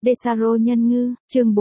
Desaro nhân ngư, chương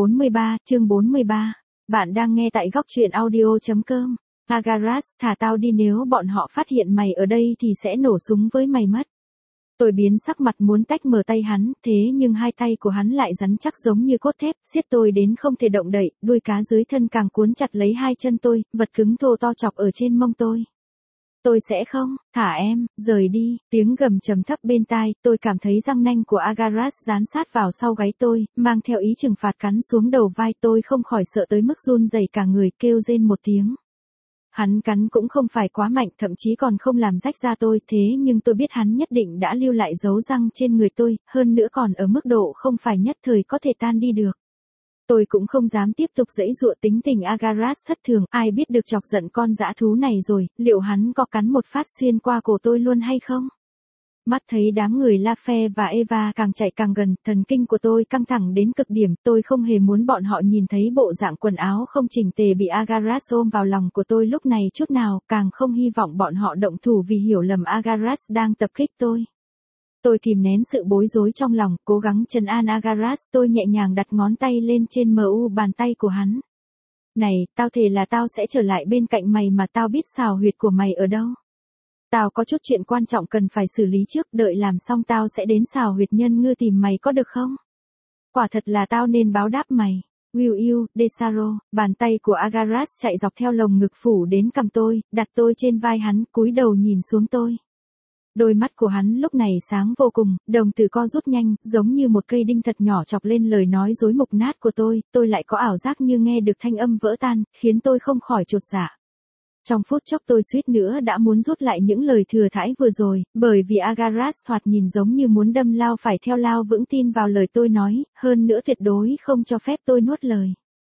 43. Bạn đang nghe tại góc truyện audio.com. Agaras, thả tao đi, nếu bọn họ phát hiện mày ở đây thì sẽ nổ súng với mày mất. Tôi biến sắc mặt muốn tách mở tay hắn, thế nhưng hai tay của hắn lại rắn chắc giống như cốt thép, siết tôi đến không thể động đậy, đuôi cá dưới thân càng cuốn chặt lấy hai chân tôi, vật cứng thô to chọc ở trên mông tôi. Tôi sẽ không, thả em, rời đi, tiếng gầm trầm thấp bên tai, tôi cảm thấy răng nanh của Agaras dán sát vào sau gáy tôi, mang theo ý trừng phạt cắn xuống đầu vai tôi, không khỏi sợ tới mức run rẩy cả người, kêu rên một tiếng. Hắn cắn cũng không phải quá mạnh, thậm chí còn không làm rách da tôi, thế nhưng tôi biết hắn nhất định đã lưu lại dấu răng trên người tôi, hơn nữa còn ở mức độ không phải nhất thời có thể tan đi được. Tôi cũng không dám tiếp tục giãy giụa, tính tình Agaras thất thường, ai biết được chọc giận con dã thú này rồi, liệu hắn có cắn một phát xuyên qua cổ tôi luôn hay không? Mắt thấy đám người Lafe và Eva càng chạy càng gần, thần kinh của tôi căng thẳng đến cực điểm, tôi không hề muốn bọn họ nhìn thấy bộ dạng quần áo không chỉnh tề bị Agaras ôm vào lòng của tôi lúc này chút nào, càng không hy vọng bọn họ động thủ vì hiểu lầm Agaras đang tập kích tôi. Tôi kìm nén sự bối rối trong lòng, cố gắng trấn an Agaras, tôi nhẹ nhàng đặt ngón tay lên trên bàn tay của hắn. Này, tao thề là tao sẽ trở lại bên cạnh mày mà tao biết xào huyệt của mày ở đâu. Tao có chút chuyện quan trọng cần phải xử lý trước, đợi làm xong tao sẽ đến xào huyệt nhân ngư tìm mày, có được không? Quả thật là tao nên báo đáp mày. Will you, Desaro, bàn tay của Agaras chạy dọc theo lồng ngực phủ đến cằm tôi, đặt tôi trên vai hắn, cúi đầu nhìn xuống tôi. Đôi mắt của hắn lúc này sáng vô cùng, đồng tử co rút nhanh, giống như một cây đinh thật nhỏ chọc lên lời nói dối mục nát của tôi lại có ảo giác như nghe được thanh âm vỡ tan, khiến tôi không khỏi chột dạ. Trong phút chốc tôi suýt nữa đã muốn rút lại những lời thừa thãi vừa rồi, bởi vì Agaras thoạt nhìn giống như muốn đâm lao phải theo lao, vững tin vào lời tôi nói, hơn nữa tuyệt đối không cho phép tôi nuốt lời.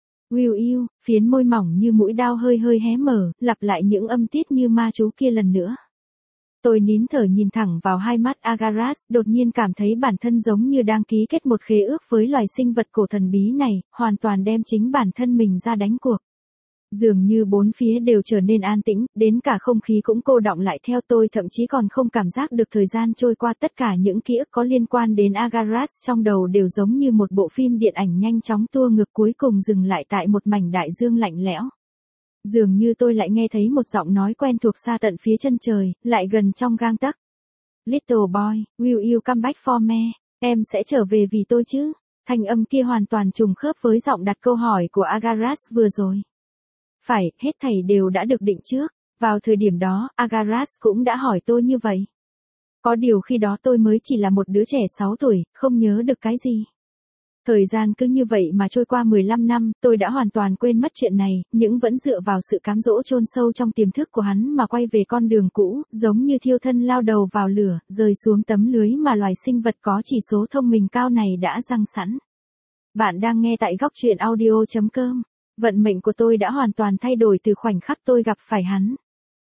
Will you, phiến môi mỏng như mũi dao hơi hé mở, lặp lại những âm tiết như ma chú kia lần nữa. Tôi nín thở nhìn thẳng vào hai mắt Agaras, đột nhiên cảm thấy bản thân giống như đang ký kết một khế ước với loài sinh vật cổ thần bí này, hoàn toàn đem chính bản thân mình ra đánh cuộc. Dường như bốn phía đều trở nên an tĩnh, đến cả không khí cũng cô đọng lại theo tôi, thậm chí còn không cảm giác được thời gian trôi qua, tất cả những ký ức có liên quan đến Agaras trong đầu đều giống như một bộ phim điện ảnh nhanh chóng tua ngược, cuối cùng dừng lại tại một mảnh đại dương lạnh lẽo. Dường như tôi lại nghe thấy một giọng nói quen thuộc xa tận phía chân trời, lại gần trong gang tấc. Little boy, will you come back for me? Em sẽ trở về vì tôi chứ? Thanh âm kia hoàn toàn trùng khớp với giọng đặt câu hỏi của Agaras vừa rồi. Phải, hết thảy đều đã được định trước. Vào thời điểm đó, Agaras cũng đã hỏi tôi như vậy. Có điều khi đó tôi mới chỉ là một đứa trẻ 6 tuổi, không nhớ được cái gì. Thời gian cứ như vậy mà trôi qua 15 năm, tôi đã hoàn toàn quên mất chuyện này, nhưng vẫn dựa vào sự cám dỗ chôn sâu trong tiềm thức của hắn mà quay về con đường cũ, giống như thiêu thân lao đầu vào lửa, rơi xuống tấm lưới mà loài sinh vật có chỉ số thông minh cao này đã giăng sẵn. Bạn đang nghe tại góc truyện audio.com. Vận mệnh của tôi đã hoàn toàn thay đổi từ khoảnh khắc tôi gặp phải hắn.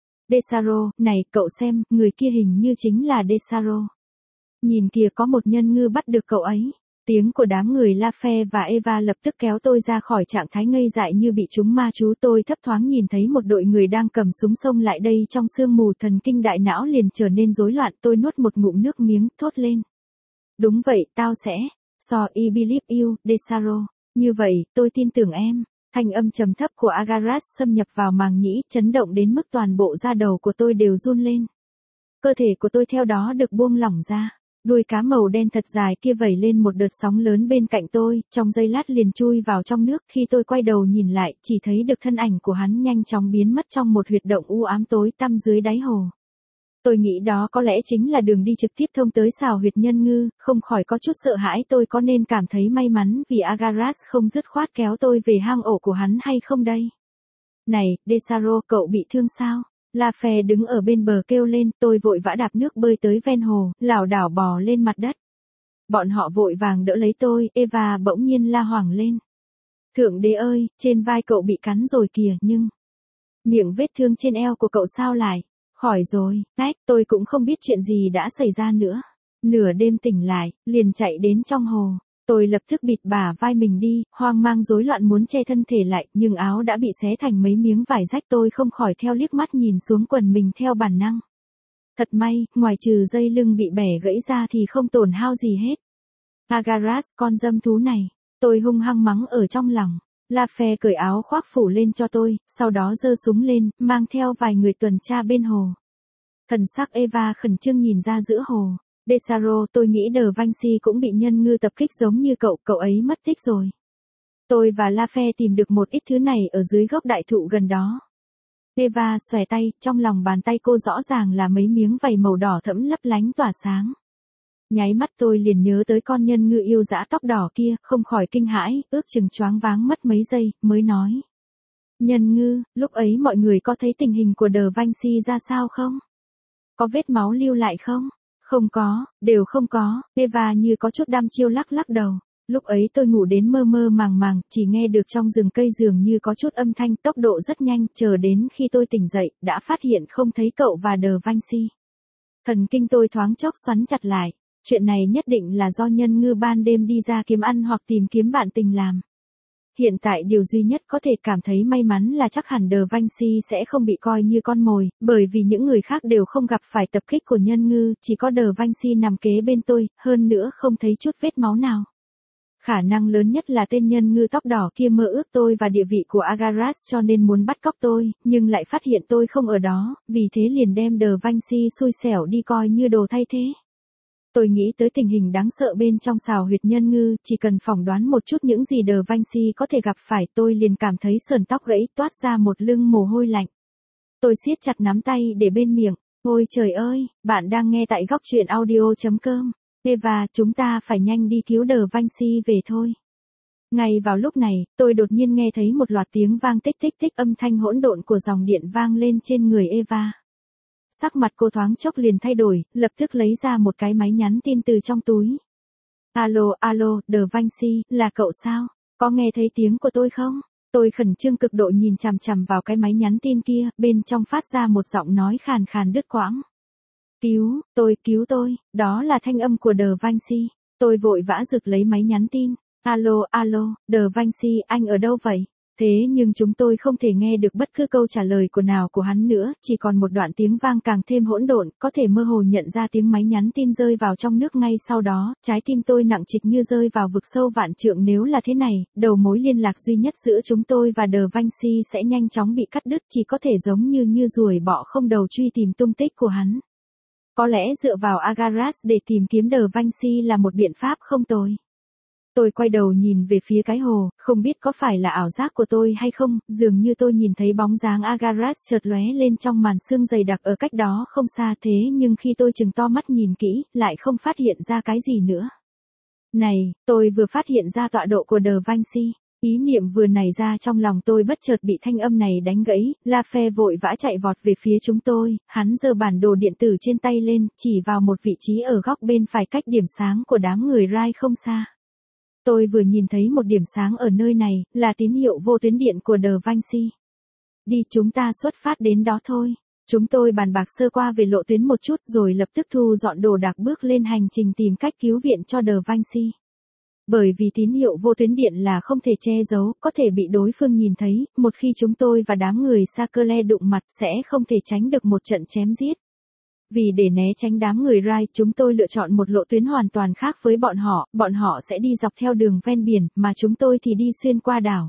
Desaro, này, cậu xem, người kia hình như chính là Desaro. Nhìn kìa, có một nhân ngư bắt được cậu ấy. Tiếng của đám người Lafe và Eva lập tức kéo tôi ra khỏi trạng thái ngây dại như bị trúng ma chú. Tôi thấp thoáng nhìn thấy một đội người đang cầm súng xông lại đây trong sương mù, thần kinh đại não liền trở nên rối loạn. Tôi nuốt một ngụm nước miếng, thốt lên. Đúng vậy, tao sẽ. I believe you, Desaro. Như vậy, tôi tin tưởng em. Thanh âm trầm thấp của Agaras xâm nhập vào màng nhĩ, chấn động đến mức toàn bộ da đầu của tôi đều run lên. Cơ thể của tôi theo đó được buông lỏng ra. Đuôi cá màu đen thật dài kia vẩy lên một đợt sóng lớn bên cạnh tôi, trong giây lát liền chui vào trong nước. Khi tôi quay đầu nhìn lại, chỉ thấy được thân ảnh của hắn nhanh chóng biến mất trong một huyệt động u ám tối tăm dưới đáy hồ. Tôi nghĩ đó có lẽ chính là đường đi trực tiếp thông tới xào huyệt nhân ngư, không khỏi có chút sợ hãi. Tôi có nên cảm thấy may mắn vì Agaras không dứt khoát kéo tôi về hang ổ của hắn hay không đây? Này, Desaro, cậu bị thương sao? Lafe đứng ở bên bờ kêu lên, tôi vội vã đạp nước bơi tới ven hồ, lảo đảo bò lên mặt đất. Bọn họ vội vàng đỡ lấy tôi, Eva bỗng nhiên la hoảng lên. Thượng đế ơi, trên vai cậu bị cắn rồi kìa, nhưng miệng vết thương trên eo của cậu sao lại? Khỏi rồi, tôi cũng không biết chuyện gì đã xảy ra nữa. Nửa đêm tỉnh lại, liền chạy đến trong hồ. Tôi lập tức bịt bả vai mình đi, hoang mang rối loạn muốn che thân thể lại, nhưng áo đã bị xé thành mấy miếng vải rách. Tôi không khỏi theo liếc mắt nhìn xuống quần mình theo bản năng. Thật may, ngoài trừ dây lưng bị bẻ gãy ra thì không tổn hao gì hết. Agaras, con dâm thú này. Tôi hung hăng mắng ở trong lòng. Lafe cởi áo khoác phủ lên cho tôi, sau đó giơ súng lên, mang theo vài người tuần tra bên hồ. Thần sắc Eva khẩn trương nhìn ra giữa hồ. Desaro, tôi nghĩ De Vinci cũng bị nhân ngư tập kích giống như cậu ấy mất tích rồi. Tôi và Lafe tìm được một ít thứ này ở dưới gốc đại thụ gần đó. Eva xòe tay, trong lòng bàn tay cô rõ ràng là mấy miếng vảy màu đỏ thẫm lấp lánh tỏa sáng. Nháy mắt tôi liền nhớ tới con nhân ngư yêu dã tóc đỏ kia, không khỏi kinh hãi, ước chừng choáng váng mất mấy giây, mới nói. Nhân ngư, lúc ấy mọi người có thấy tình hình của De Vinci ra sao không? Có vết máu lưu lại không? Không có, đều không có. Eva như có chút đăm chiêu lắc lắc đầu. Lúc ấy tôi ngủ đến mơ mơ màng màng, chỉ nghe được trong rừng cây dường như có chút âm thanh, tốc độ rất nhanh, chờ đến khi tôi tỉnh dậy, đã phát hiện không thấy cậu và De Vinci. Thần kinh tôi thoáng chốc xoắn chặt lại. Chuyện này nhất định là do nhân ngư ban đêm đi ra kiếm ăn hoặc tìm kiếm bạn tình làm. Hiện tại điều duy nhất có thể cảm thấy may mắn là chắc hẳn De Vinci sẽ không bị coi như con mồi, bởi vì những người khác đều không gặp phải tập kích của nhân ngư, chỉ có De Vinci nằm kế bên tôi, hơn nữa không thấy chút vết máu nào. Khả năng lớn nhất là tên nhân ngư tóc đỏ kia mơ ước tôi và địa vị của Agaras cho nên muốn bắt cóc tôi, nhưng lại phát hiện tôi không ở đó, vì thế liền đem De Vinci xui xẻo đi coi như đồ thay thế. Tôi nghĩ tới tình hình đáng sợ bên trong xào huyệt nhân ngư, chỉ cần phỏng đoán một chút những gì De Vinci có thể gặp phải, tôi liền cảm thấy sờn tóc gãy, toát ra một lưng mồ hôi lạnh. Tôi siết chặt nắm tay để bên miệng. Ôi trời ơi, bạn đang nghe tại góc truyện audio.com. Eva, chúng ta phải nhanh đi cứu De Vinci về thôi. Ngay vào lúc này, tôi đột nhiên nghe thấy một loạt tiếng vang tích tích tích, âm thanh hỗn độn của dòng điện vang lên trên người Eva. Sắc mặt cô thoáng chốc liền thay đổi, lập tức lấy ra một cái máy nhắn tin từ trong túi. Alo, De Vinci, là cậu sao? Có nghe thấy tiếng của tôi không? Tôi khẩn trương cực độ nhìn chằm chằm vào cái máy nhắn tin kia, bên trong phát ra một giọng nói khàn khàn đứt quãng. Cứu tôi, đó là thanh âm của De Vinci. Tôi vội vã giật lấy máy nhắn tin. Alo, De Vinci, anh ở đâu vậy? Thế nhưng chúng tôi không thể nghe được bất cứ câu trả lời của hắn nữa, chỉ còn một đoạn tiếng vang càng thêm hỗn độn, có thể mơ hồ nhận ra tiếng máy nhắn tin rơi vào trong nước ngay sau đó, trái tim tôi nặng trịch như rơi vào vực sâu vạn trượng. Nếu là thế này, đầu mối liên lạc duy nhất giữa chúng tôi và De Vinci sẽ nhanh chóng bị cắt đứt, chỉ có thể giống như ruồi bọ không đầu truy tìm tung tích của hắn. Có lẽ dựa vào Agaras để tìm kiếm De Vinci là một biện pháp không tồi. Tôi quay đầu nhìn về phía cái hồ, không biết có phải là ảo giác của tôi hay không, dường như tôi nhìn thấy bóng dáng Agaras chợt lóe lên trong màn sương dày đặc ở cách đó không xa, thế nhưng khi tôi trừng to mắt nhìn kỹ, lại không phát hiện ra cái gì nữa. Này, tôi vừa phát hiện ra tọa độ của De Vinci. Ý niệm vừa nảy ra trong lòng tôi bất chợt bị thanh âm này đánh gãy, Lafe vội vã chạy vọt về phía chúng tôi, hắn giơ bản đồ điện tử trên tay lên, chỉ vào một vị trí ở góc bên phải cách điểm sáng của đám người Rai không xa. Tôi vừa nhìn thấy một điểm sáng ở nơi này, là tín hiệu vô tuyến điện của De Vinci. Đi, chúng ta xuất phát đến đó thôi. Chúng tôi bàn bạc sơ qua về lộ tuyến một chút rồi lập tức thu dọn đồ đạc bước lên hành trình tìm cách cứu viện cho De Vinci. Bởi vì tín hiệu vô tuyến điện là không thể che giấu, có thể bị đối phương nhìn thấy, một khi chúng tôi và đám người Sakele đụng mặt sẽ không thể tránh được một trận chém giết. Vì để né tránh đám người Rai, chúng tôi lựa chọn một lộ tuyến hoàn toàn khác với bọn họ sẽ đi dọc theo đường ven biển, mà chúng tôi thì đi xuyên qua đảo.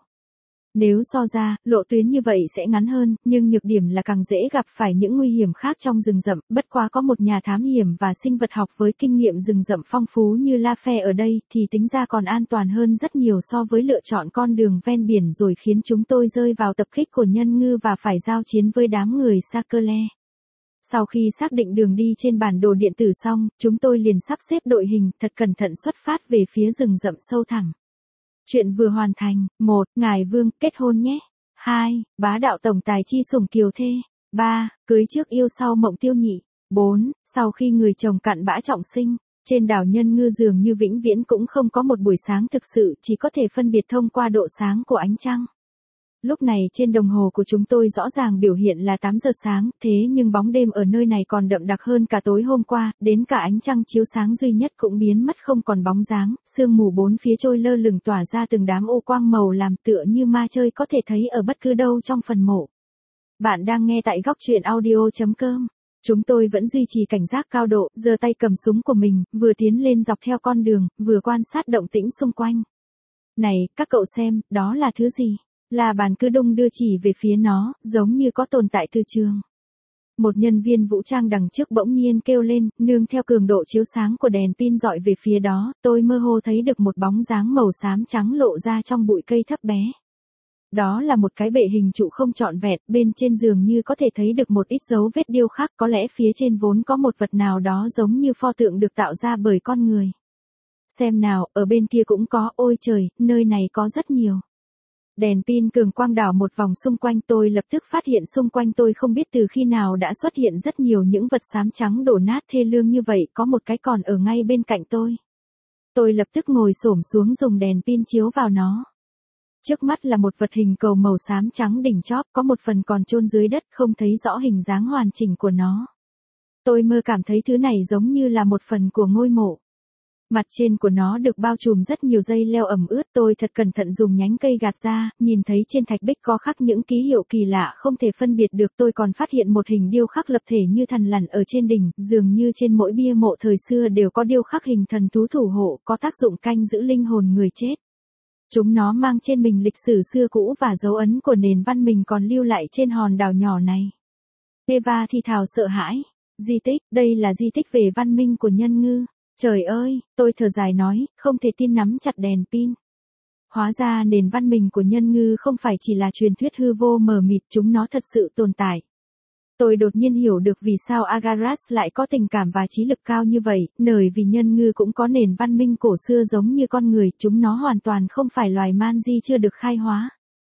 Nếu so ra, lộ tuyến như vậy sẽ ngắn hơn, nhưng nhược điểm là càng dễ gặp phải những nguy hiểm khác trong rừng rậm, bất quá có một nhà thám hiểm và sinh vật học với kinh nghiệm rừng rậm phong phú như Lafe ở đây, thì tính ra còn an toàn hơn rất nhiều so với lựa chọn con đường ven biển rồi khiến chúng tôi rơi vào tập kích của nhân ngư và phải giao chiến với đám người Sakele. Sau khi xác định đường đi trên bản đồ điện tử xong, chúng tôi liền sắp xếp đội hình thật cẩn thận xuất phát về phía rừng rậm sâu thẳm. Chuyện vừa hoàn thành. 1. Ngài Vương, kết hôn nhé. 2. Bá đạo tổng tài chi sủng kiều thê. 3. Cưới trước yêu sau mộng tiêu nhị. 4. Sau khi người chồng cặn bã trọng sinh, trên đảo nhân ngư dường như vĩnh viễn cũng không có một buổi sáng thực sự, chỉ có thể phân biệt thông qua độ sáng của ánh trăng. Lúc này trên đồng hồ của chúng tôi rõ ràng biểu hiện là 8 giờ sáng, thế nhưng bóng đêm ở nơi này còn đậm đặc hơn cả tối hôm qua, đến cả ánh trăng chiếu sáng duy nhất cũng biến mất không còn bóng dáng, sương mù bốn phía trôi lơ lửng tỏa ra từng đám ô quang màu làm tựa như ma chơi có thể thấy ở bất cứ đâu trong phần mộ. Bạn đang nghe tại góc truyện audio.com. Chúng tôi vẫn duy trì cảnh giác cao độ, giơ tay cầm súng của mình, vừa tiến lên dọc theo con đường, vừa quan sát động tĩnh xung quanh. Này, các cậu xem, đó là thứ gì? La Bàn cứ đung đưa chỉ về phía nó, giống như có tồn tại từ trường. Một nhân viên vũ trang đằng trước bỗng nhiên kêu lên, nương theo cường độ chiếu sáng của đèn pin dọi về phía đó, tôi mơ hồ thấy được một bóng dáng màu xám trắng lộ ra trong bụi cây thấp bé. Đó là một cái bệ hình trụ không trọn vẹn, bên trên giường như có thể thấy được một ít dấu vết điêu khắc, có lẽ phía trên vốn có một vật nào đó giống như pho tượng được tạo ra bởi con người. Xem nào, ở bên kia cũng có, ôi trời, nơi này có rất nhiều. Đèn pin cường quang đảo một vòng xung quanh, tôi lập tức phát hiện xung quanh tôi không biết từ khi nào đã xuất hiện rất nhiều những vật xám trắng đổ nát thê lương như vậy, có một cái còn ở ngay bên cạnh tôi. Tôi lập tức ngồi xổm xuống dùng đèn pin chiếu vào nó. Trước mắt là một vật hình cầu màu xám trắng đỉnh chóp, có một phần còn chôn dưới đất, không thấy rõ hình dáng hoàn chỉnh của nó. Tôi mơ cảm thấy thứ này giống như là một phần của ngôi mộ. Mặt trên của nó được bao trùm rất nhiều dây leo ẩm ướt, tôi thật cẩn thận dùng nhánh cây gạt ra, nhìn thấy trên thạch bích có khắc những ký hiệu kỳ lạ không thể phân biệt được. Tôi còn phát hiện một hình điêu khắc lập thể như thằn lằn ở trên đỉnh, dường như trên mỗi bia mộ thời xưa đều có điêu khắc hình thần thú thủ hộ, có tác dụng canh giữ linh hồn người chết. Chúng nó mang trên mình lịch sử xưa cũ và dấu ấn của nền văn minh còn lưu lại trên hòn đảo nhỏ này. Eva thì thào sợ hãi. Di tích, đây là di tích về văn minh của nhân ngư. Trời ơi, tôi thở dài nói, không thể tin, nắm chặt đèn pin. Hóa ra nền văn minh của nhân ngư không phải chỉ là truyền thuyết hư vô mờ mịt, chúng nó thật sự tồn tại. Tôi đột nhiên hiểu được vì sao Agaras lại có tình cảm và trí lực cao như vậy, bởi vì nhân ngư cũng có nền văn minh cổ xưa giống như con người, chúng nó hoàn toàn không phải loài man di chưa được khai hóa.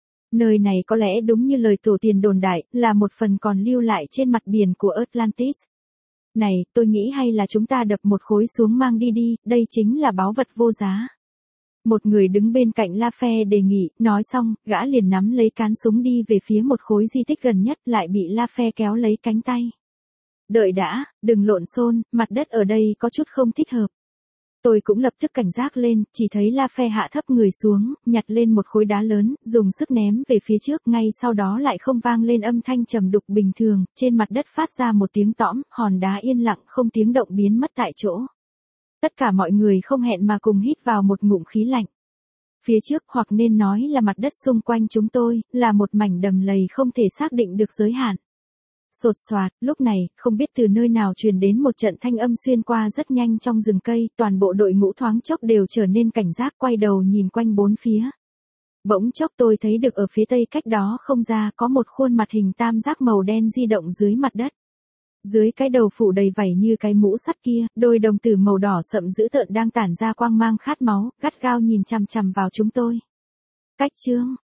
Nơi này có lẽ đúng như lời tổ tiên đồn đại, là một phần còn lưu lại trên mặt biển của Atlantis. Này, tôi nghĩ hay là chúng ta đập một khối xuống mang đi đi, đây chính là báu vật vô giá. Một người đứng bên cạnh La Phe đề nghị, nói xong, gã liền nắm lấy cán súng đi về phía một khối di tích gần nhất, lại bị La Phe kéo lấy cánh tay. Đợi đã, đừng lộn xôn, mặt đất ở đây có chút không thích hợp. Tôi cũng lập tức cảnh giác lên, chỉ thấy La Phe hạ thấp người xuống, nhặt lên một khối đá lớn, dùng sức ném về phía trước, ngay sau đó lại không vang lên âm thanh trầm đục bình thường, trên mặt đất phát ra một tiếng tõm, hòn đá yên lặng không tiếng động biến mất tại chỗ. Tất cả mọi người không hẹn mà cùng hít vào một ngụm khí lạnh. Phía trước, hoặc nên nói là mặt đất xung quanh chúng tôi, là một mảnh đầm lầy không thể xác định được giới hạn. Sột soạt, lúc này, không biết từ nơi nào truyền đến một trận thanh âm xuyên qua rất nhanh trong rừng cây, toàn bộ đội ngũ thoáng chốc đều trở nên cảnh giác, quay đầu nhìn quanh bốn phía. Bỗng chốc tôi thấy được ở phía tây cách đó không ra có một khuôn mặt hình tam giác màu đen di động dưới mặt đất. Dưới cái đầu phủ đầy vảy như cái mũ sắt kia, đôi đồng tử màu đỏ sậm dữ tợn đang tản ra quang mang khát máu, gắt gao nhìn chằm chằm vào chúng tôi. Cách chương